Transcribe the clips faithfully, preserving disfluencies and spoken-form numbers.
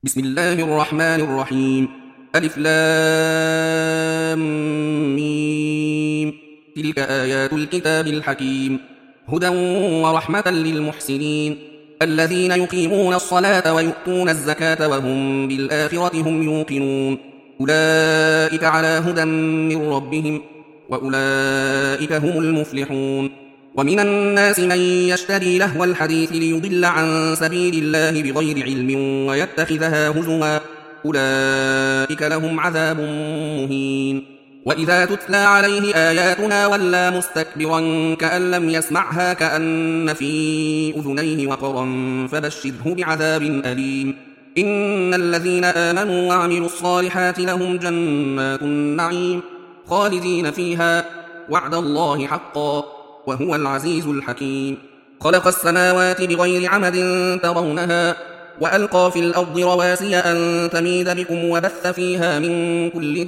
بسم الله الرحمن الرحيم. ألف لام ميم. تلك آيات الكتاب الحكيم، هدى ورحمة للمحسنين الذين يقيمون الصلاة ويؤتون الزكاة وهم بالآخرة هم يوقنون. أولئك على هدى من ربهم وأولئك هم المفلحون. ومن الناس من يشتري لهو الحديث ليضل عن سبيل الله بغير علم ويتخذها هزوا، أولئك لهم عذاب مهين. وإذا تتلى عليه آياتنا ولى مستكبرا كأن لم يسمعها كأن في أذنيه وقرا فبشره بعذاب أليم. إن الذين آمنوا وعملوا الصالحات لهم جنات النعيم خالدين فيها، وعد الله حقا وهو العزيز الحكيم. خلق السماوات بغير عمد ترونها وألقى في الأرض رواسي أن تميد بكم وبث فيها من كل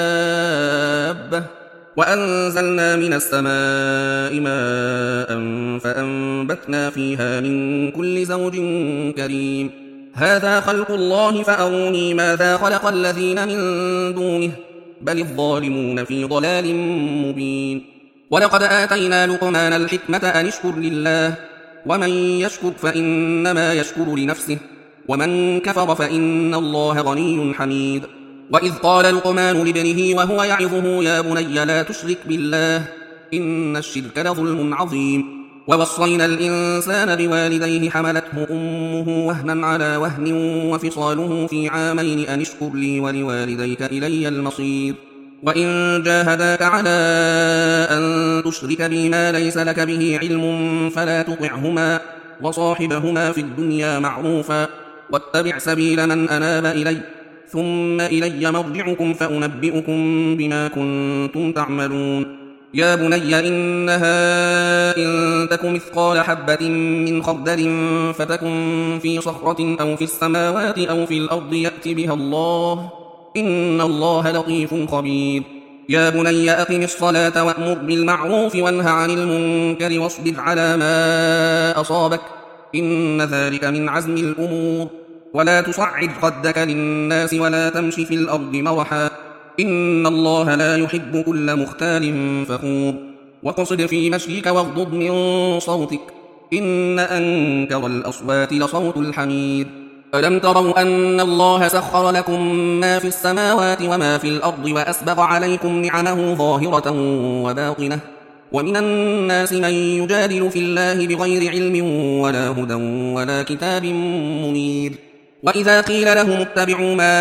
دابة وأنزلنا من السماء ماء فأنبتنا فيها من كل زوج كريم. هذا خلق الله فأروني ماذا خلق الذين من دونه بل الظالمون في ضلال مبين. ولقد آتينا لقمان الحكمة أن اشكر لله، ومن يشكر فإنما يشكر لنفسه، ومن كفر فإن الله غني حميد. وإذ قال لقمان لابنه وهو يعظه يا بني لا تشرك بالله إن الشرك لظلم عظيم. ووصينا الإنسان بوالديه حملته أمه وهنا على وهن وفصاله في عامين أن اشكر لي ولوالديك إلي المصير. وإن جاهداك على أن تشرك بي ما ليس لك به علم فلا تطعهما وصاحبهما في الدنيا معروفا واتبع سبيل من أناب إلي ثم إلي مرجعكم فأنبئكم بما كنتم تعملون. يا بني إنها إن تك مثقال حبة من خردل فتكن في صخرة أو في السماوات أو في الأرض يأت بها الله إن الله لطيف خبير. يا بني أقم الصلاة وأمر بالمعروف وانه عن المنكر واصبر على ما أصابك إن ذلك من عزم الأمور. ولا تصعد خدك للناس ولا تمش في الأرض مرحا إن الله لا يحب كل مختال فخور. واقصد في مشيك واغضض من صوتك إن أنكر الأصوات لصوت الحمير. ألم تروا أن الله سخر لكم ما في السماوات وما في الأرض وأسبغ عليكم نعمه ظاهرة وباطنة ومن الناس من يجادل في الله بغير علم ولا هدى ولا كتاب منير. وإذا قيل لهم اتبعوا ما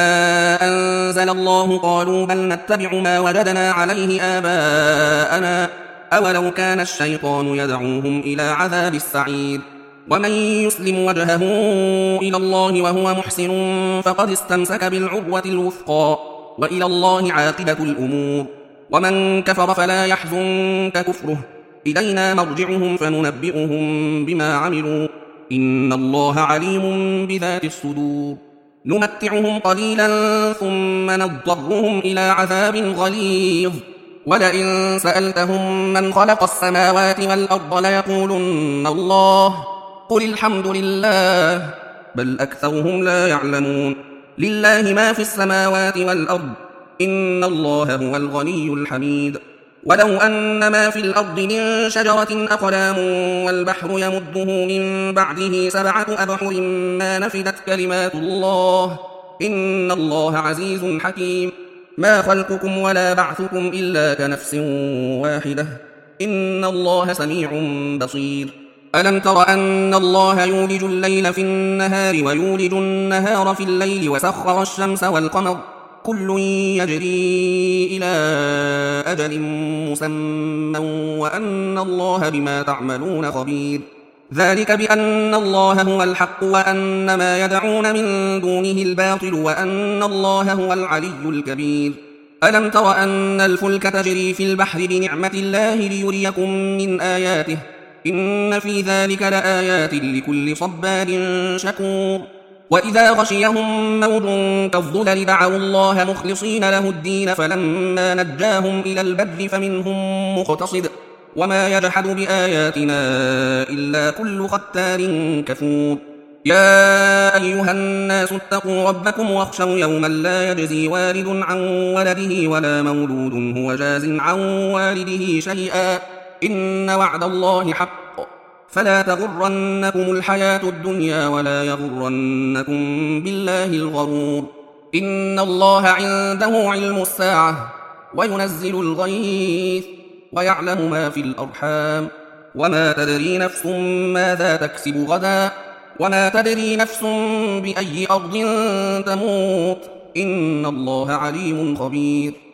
أنزل الله قالوا بل نتبع ما وجدنا عليه آباءنا أولو كان الشيطان يدعوهم إلى عذاب السعير. ومن يسلم وجهه إلى الله وهو محسن فقد استمسك بالعروة الوثقى وإلى الله عاقبة الأمور. ومن كفر فلا يحزنك كفره إلينا مرجعهم فننبئهم بما عملوا إن الله عليم بذات الصدور. نمتعهم قليلا ثم نضطرهم إلى عذاب غليظ ولئن سألتهم من خلق السماوات والأرض ليقولن الله قل الحمد لله بل أكثرهم لا يعلمون. لله ما في السماوات والأرض إن الله هو الغني الحميد. ولو أن ما في الأرض من شجرة أقلام والبحر يمده من بعده سبعة أبحر ما نفدت كلمات الله إن الله عزيز حكيم. ما خلقكم ولا بعثكم إلا كنفس واحدة إن الله سميع بصير. ألم تر أن الله يولج الليل في النهار ويولج النهار في الليل وسخر الشمس والقمر كل يجري إلى أجل مسمى وأن الله بما تعملون خبير. ذلك بأن الله هو الحق وأن ما يدعون من دونه الباطل وأن الله هو العلي الكبير. ألم تر أن الفلك تجري في البحر بنعمة الله ليريكم من آياته إن في ذلك لآيات لكل صبار شكور. وإذا غشيهم موج كالظلل دعوا الله مخلصين له الدين فلما نجاهم إلى البر فمنهم مقتصد وما يجحد بآياتنا إلا كل ختار كفور. يا أيها الناس اتقوا ربكم واخشوا يوما لا يجزي والد عن ولده ولا مولود هو جاز عن والده شيئا إن وعد الله حق فلا تغرنكم الحياة الدنيا ولا يغرنكم بالله الغرور إن الله عنده علم الساعة وينزل الغيث ويعلم ما في الأرحام وما تدري نفس ماذا تكسب غدا وما تدري نفس بأي أرض تموت إن الله عليم خبير